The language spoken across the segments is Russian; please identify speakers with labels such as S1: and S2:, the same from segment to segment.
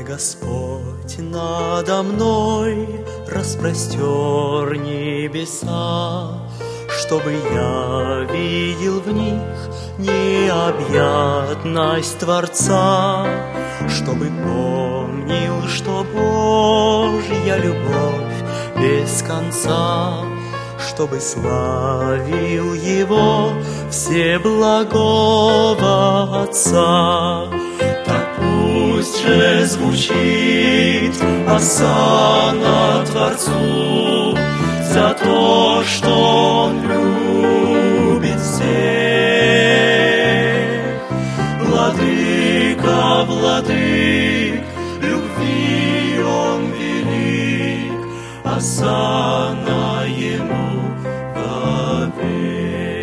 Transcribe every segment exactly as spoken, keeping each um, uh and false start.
S1: Господь, надо мной распростер небеса, чтобы я видел в них необъятность Творца, чтобы помнил, что Божья любовь без конца, чтобы славил Его Всеблагого Отца. Так пусть же звучит осанна Творцу за то, что Он любит всех. Владыка, владык, любви Он велик, осанна Ему вовек.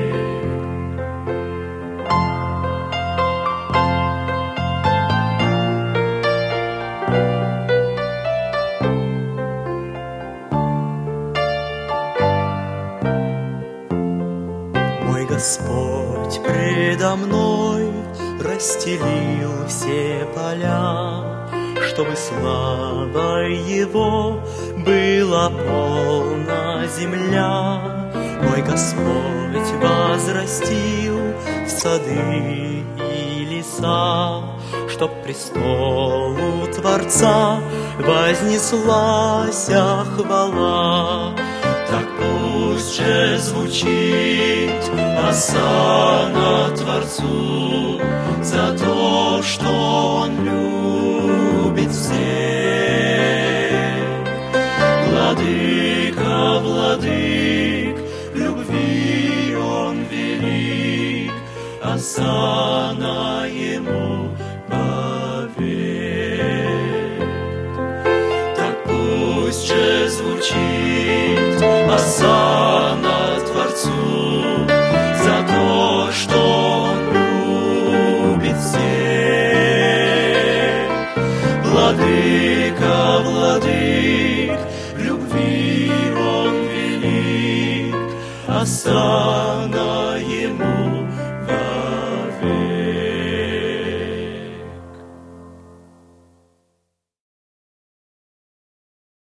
S1: Мой Господь предо мной расстелил все поля, чтобы славой Его была полна земля. Мой Господь возрастил в сады и леса, чтоб престолу Творца вознеслась хвала. Так пусть же звучит осанна Творцу за то, что Он любит всех. Владыка, владык, любви Он велик, осанна Ему вовек. Так пусть же звучит осанна Творцу за то, что Он любит всех. Владыка, владык, любви Он велик, осанна Ему